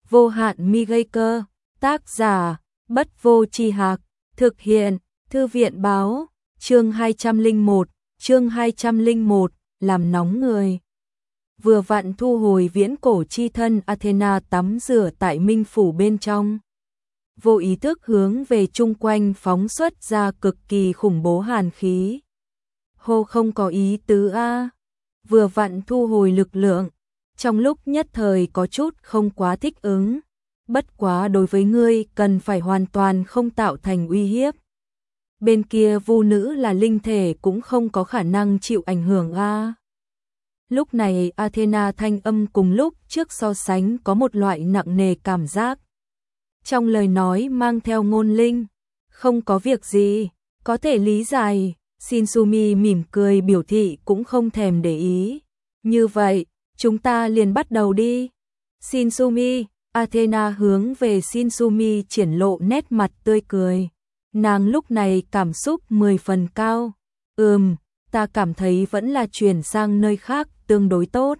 Vô hạn mi gây cơ, tác giả, Bất Vô Tri Hạc, thực hiện, Thư viện báo, chương 201, làm nóng người. Vừa vặn thu hồi viễn cổ chi thân Athena tắm rửa tại minh phủ bên trong. Vô ý thức hướng về chung quanh phóng xuất ra cực kỳ khủng bố hàn khí. Hô không có ý tứ a. Vừa vặn thu hồi lực lượng, trong lúc nhất thời có chút không quá thích ứng. Bất quá đối với ngươi cần phải hoàn toàn không tạo thành uy hiếp. Bên kia vu nữ là linh thể cũng không có khả năng chịu ảnh hưởng a. Lúc này Athena thanh âm cùng lúc trước so sánh có một loại nặng nề cảm giác. Trong lời nói mang theo ngôn linh, không có việc gì, có thể lý giải. Shinsumi mỉm cười biểu thị cũng không thèm để ý. Như vậy, chúng ta liền bắt đầu đi. Shinsumi, Athena hướng về Shinsumi triển lộ nét mặt tươi cười. Nàng lúc này cảm xúc 10 phần cao. Ta cảm thấy vẫn là chuyển sang nơi khác tương đối tốt.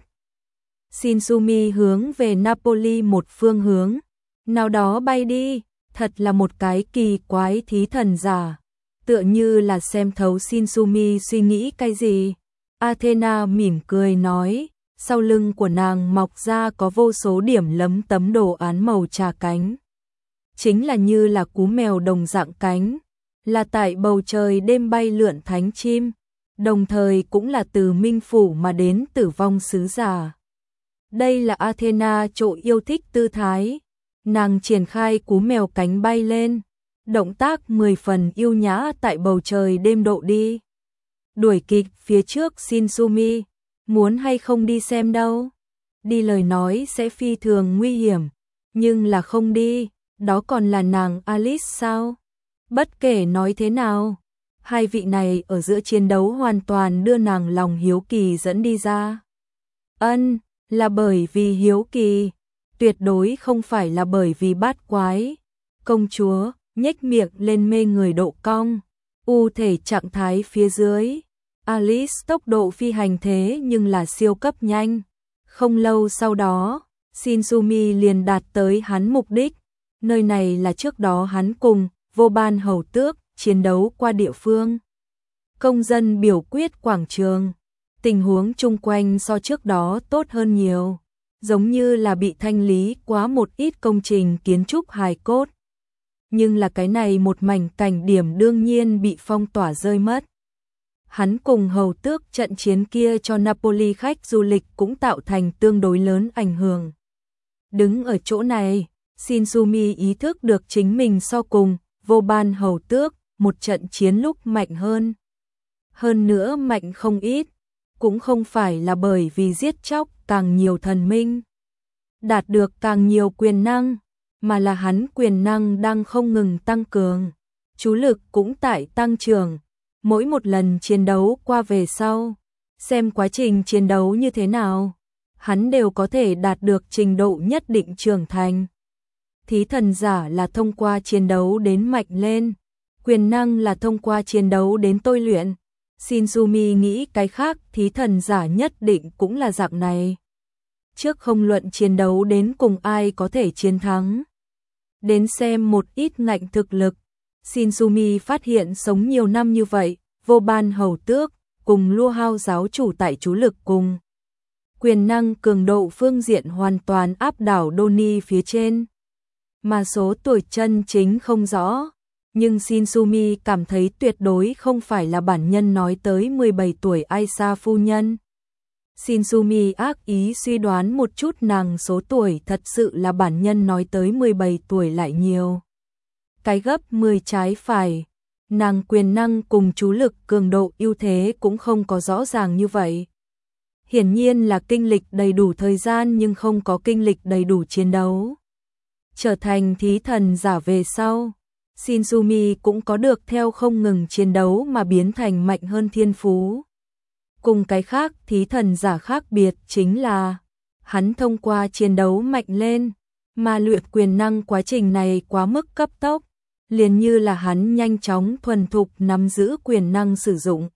Shinsumi hướng về Napoli một phương hướng. Nào đó bay đi, thật là một cái kỳ quái thí thần giả. Tựa như là xem thấu Shinsumi suy nghĩ cái gì. Athena mỉm cười nói, sau lưng của nàng mọc ra có vô số điểm lấm tấm đồ án màu trà cánh. Chính là như là cú mèo đồng dạng cánh, là tại bầu trời đêm bay lượn thánh chim, đồng thời cũng là từ minh phủ mà đến tử vong sứ giả. Đây là Athena chỗ yêu thích tư thái, nàng triển khai cú mèo cánh bay lên, động tác 10 phần yêu nhã tại bầu trời đêm độ đi. Đuổi kịp phía trước Shinsumi, muốn hay không đi xem đâu? Đi lời nói sẽ phi thường nguy hiểm, nhưng là không đi, đó còn là nàng Alice sao? Bất kể nói thế nào, hai vị này ở giữa chiến đấu hoàn toàn đưa nàng lòng hiếu kỳ dẫn đi ra. Là bởi vì hiếu kỳ, tuyệt đối không phải là bởi vì bát quái. Công chúa nhếch miệng lên mê người độ cong, thể trạng thái phía dưới. Alice tốc độ phi hành thế nhưng là siêu cấp nhanh. Không lâu sau đó, Shinsumi liền đạt tới hắn mục đích. Nơi này là trước đó hắn cùng Vô Ban hầu tước chiến đấu qua địa phương. Công dân biểu quyết quảng trường. Tình huống chung quanh so trước đó tốt hơn nhiều. Giống như là bị thanh lý quá một ít công trình kiến trúc hài cốt. Nhưng là cái này một mảnh cảnh điểm đương nhiên bị phong tỏa rơi mất. Hắn cùng hầu tước trận chiến kia cho Napoli khách du lịch cũng tạo thành tương đối lớn ảnh hưởng. Đứng ở chỗ này, Shinsumi ý thức được chính mình so cùng Vô Ban hầu tước một trận chiến lúc mạnh hơn. Hơn nữa mạnh không ít, cũng không phải là bởi vì giết chóc càng nhiều thần minh, đạt được càng nhiều quyền năng, mà là hắn quyền năng đang không ngừng tăng cường, chú lực cũng tại tăng trưởng. Mỗi một lần chiến đấu qua về sau, xem quá trình chiến đấu như thế nào, hắn đều có thể đạt được trình độ nhất định trưởng thành. Thí thần giả là thông qua chiến đấu đến mạnh lên, quyền năng là thông qua chiến đấu đến tôi luyện. Shinsumi nghĩ cái khác thí thần giả nhất định cũng là dạng này. Trước không luận chiến đấu đến cùng ai có thể chiến thắng, đến xem một ít ngạnh thực lực. Shinsumi phát hiện sống nhiều năm như vậy, Vô Ban hầu tước cùng Lua Hao giáo chủ tại chú lực cùng quyền năng cường độ phương diện hoàn toàn áp đảo Doni phía trên. Mà số tuổi chân chính không rõ, nhưng Shinsumi cảm thấy tuyệt đối không phải là bản nhân nói tới 17 tuổi Aisa phu nhân. Shinsumi ác ý suy đoán một chút nàng số tuổi thật sự là bản nhân nói tới 17 tuổi lại nhiều. Cái gấp 10 trái phải, nàng quyền năng cùng chú lực cường độ ưu thế cũng không có rõ ràng như vậy. Hiển nhiên là kinh lịch đầy đủ thời gian nhưng không có kinh lịch đầy đủ chiến đấu. Trở thành thí thần giả về sau, Shinsumi cũng có được theo không ngừng chiến đấu mà biến thành mạnh hơn thiên phú. Cùng cái khác thí thần giả khác biệt chính là, hắn thông qua chiến đấu mạnh lên, mà luyện quyền năng quá trình này quá mức cấp tốc, liền như là hắn nhanh chóng thuần thục nắm giữ quyền năng sử dụng.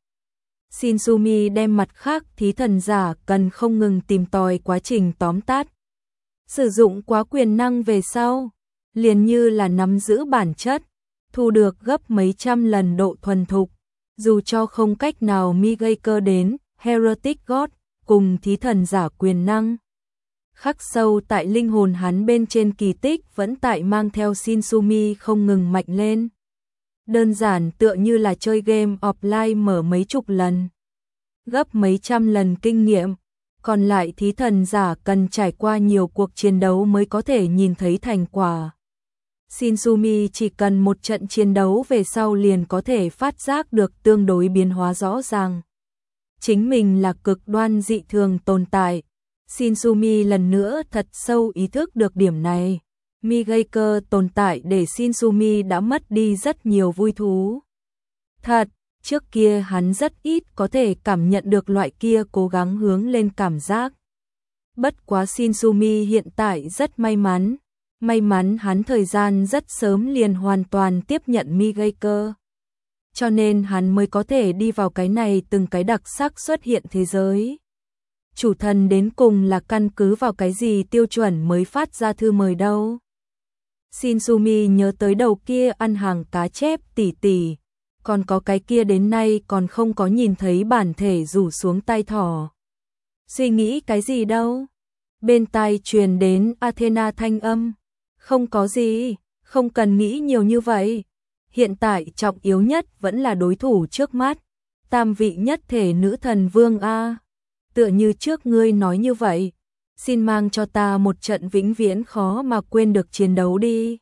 Shinsumi đem mặt khác thí thần giả cần không ngừng tìm tòi quá trình tóm tắt. Sử dụng quá quyền năng về sau, liền như là nắm giữ bản chất, thu được gấp mấy trăm lần độ thuần thục, dù cho không cách nào mi gây cơ đến Heretic God cùng thí thần giả quyền năng. Khắc sâu tại linh hồn hắn bên trên kỳ tích vẫn tại mang theo Shinsumi không ngừng mạnh lên. Đơn giản tựa như là chơi game offline mở mấy chục lần, gấp mấy trăm lần kinh nghiệm, còn lại thí thần giả cần trải qua nhiều cuộc chiến đấu mới có thể nhìn thấy thành quả. Shinsumi chỉ cần một trận chiến đấu về sau liền có thể phát giác được tương đối biến hóa rõ ràng. Chính mình là cực đoan dị thường tồn tại. Shinsumi lần nữa thật sâu ý thức được điểm này. Mi-gây-cơ tồn tại để Shinsumi đã mất đi rất nhiều vui thú. Thật, trước kia hắn rất ít có thể cảm nhận được loại kia cố gắng hướng lên cảm giác. Bất quá Shinsumi hiện tại rất may mắn. May mắn hắn thời gian rất sớm liền hoàn toàn tiếp nhận Mi-gây-cơ. Cho nên hắn mới có thể đi vào cái này từng cái đặc sắc xuất hiện thế giới. Chủ thần đến cùng là căn cứ vào cái gì tiêu chuẩn mới phát ra thư mời đâu. Shinsumi nhớ tới đầu kia ăn hàng cá chép tỉ tỉ, còn có cái kia đến nay còn không có nhìn thấy bản thể rủ xuống tay thỏ. Suy nghĩ cái gì đâu? Bên tai truyền đến Athena thanh âm. Không có gì, không cần nghĩ nhiều như vậy. Hiện tại trọng yếu nhất vẫn là đối thủ trước mắt. Tam vị nhất thể nữ thần vương A. Tựa như trước ngươi nói như vậy. Xin mang cho ta một trận vĩnh viễn khó mà quên được chiến đấu đi.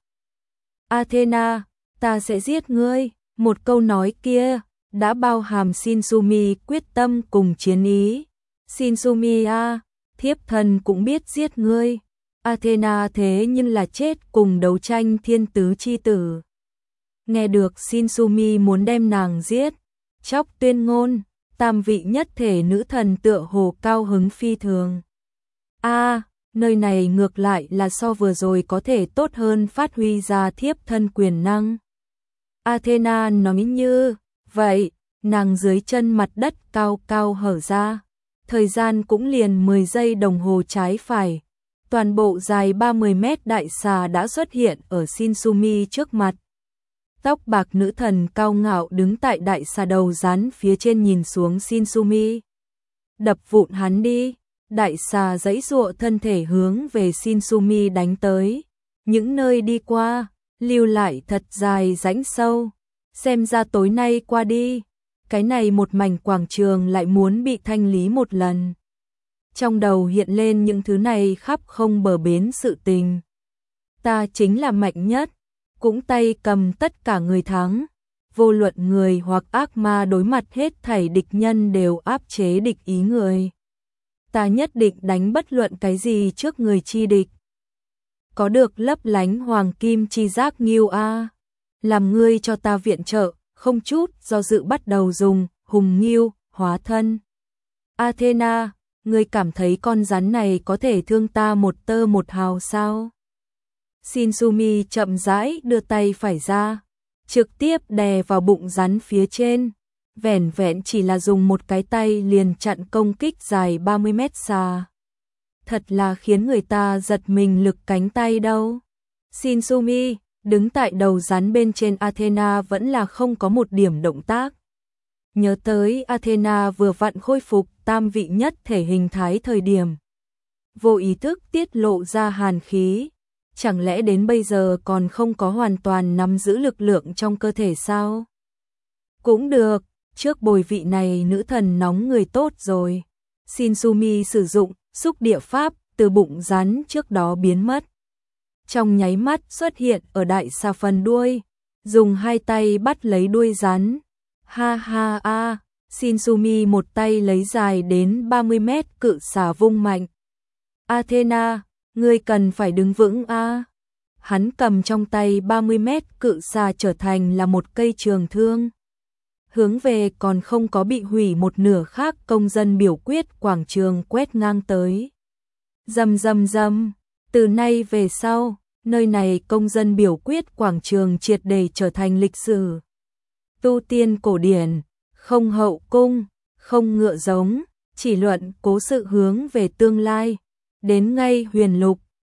Athena, ta sẽ giết ngươi. Một câu nói kia đã bao hàm Shinsumi quyết tâm cùng chiến ý. Shinsumi A, thiếp thần cũng biết giết ngươi. Athena thế nhưng là chết cùng đấu tranh thiên tứ chi tử. Nghe được Shinsumi muốn đem nàng giết, chóc tuyên ngôn, tam vị nhất thể nữ thần tựa hồ cao hứng phi thường. Nơi này ngược lại là so vừa rồi có thể tốt hơn phát huy ra thiếp thân quyền năng. Athena nói như vậy, nàng dưới chân mặt đất cao cao hở ra, thời gian cũng liền 10 giây đồng hồ trái phải. Toàn bộ dài 30 mét đại xà đã xuất hiện ở Shinsumi trước mặt. Tóc bạc nữ thần cao ngạo đứng tại đại xà đầu rắn phía trên nhìn xuống Shinsumi. Đập vụn hắn đi. Đại xà giãy giụa thân thể hướng về Shinsumi đánh tới. Những nơi đi qua, lưu lại thật dài rãnh sâu. Xem ra tối nay qua đi, cái này một mảnh quảng trường lại muốn bị thanh lý một lần. Trong đầu hiện lên những thứ này khắp không bờ bến sự tình. Ta chính là mạnh nhất, cũng tay cầm tất cả người thắng. Vô luận người hoặc ác ma đối mặt hết thảy địch nhân đều áp chế địch ý người. Ta nhất định đánh bất luận cái gì trước người chi địch. Có được lấp lánh hoàng kim chi giác nghiêu a. Làm ngươi cho ta viện trợ, không chút do dự bắt đầu dùng hùng nghiêu hóa thân. Athena, ngươi cảm thấy con rắn này có thể thương ta một tơ một hào sao? Shinsumi chậm rãi đưa tay phải ra, trực tiếp đè vào bụng rắn phía trên. Vẻn vẹn chỉ là dùng một cái tay liền chặn công kích dài 30 mét xa. Thật là khiến người ta giật mình lực cánh tay đâu. Shinsumi, đứng tại đầu rắn bên trên Athena vẫn là không có một điểm động tác. Nhớ tới Athena vừa vặn khôi phục tam vị nhất thể hình thái thời điểm. Vô ý thức tiết lộ ra hàn khí. Chẳng lẽ đến bây giờ còn không có hoàn toàn nắm giữ lực lượng trong cơ thể sao? Cũng được, trước bồi vị này nữ thần nóng người tốt rồi. Shinsumi sử dụng xúc địa pháp từ bụng rắn trước đó biến mất. Trong nháy mắt xuất hiện ở đại xà phần đuôi, dùng hai tay bắt lấy đuôi rắn. Ha ha a, Shinsumi một tay lấy dài đến 30 mét cự xà vung mạnh. Athena, ngươi cần phải đứng vững a. Hắn cầm trong tay 30 mét cự xà trở thành là một cây trường thương. Hướng về còn không có bị hủy một nửa khác công dân biểu quyết quảng trường quét ngang tới. Rầm rầm rầm, từ nay về sau, nơi này công dân biểu quyết quảng trường triệt để trở thành lịch sử. Tu tiên cổ điển, không hậu cung, không ngựa giống, chỉ luận cố sự hướng về tương lai, đến ngay huyền lục.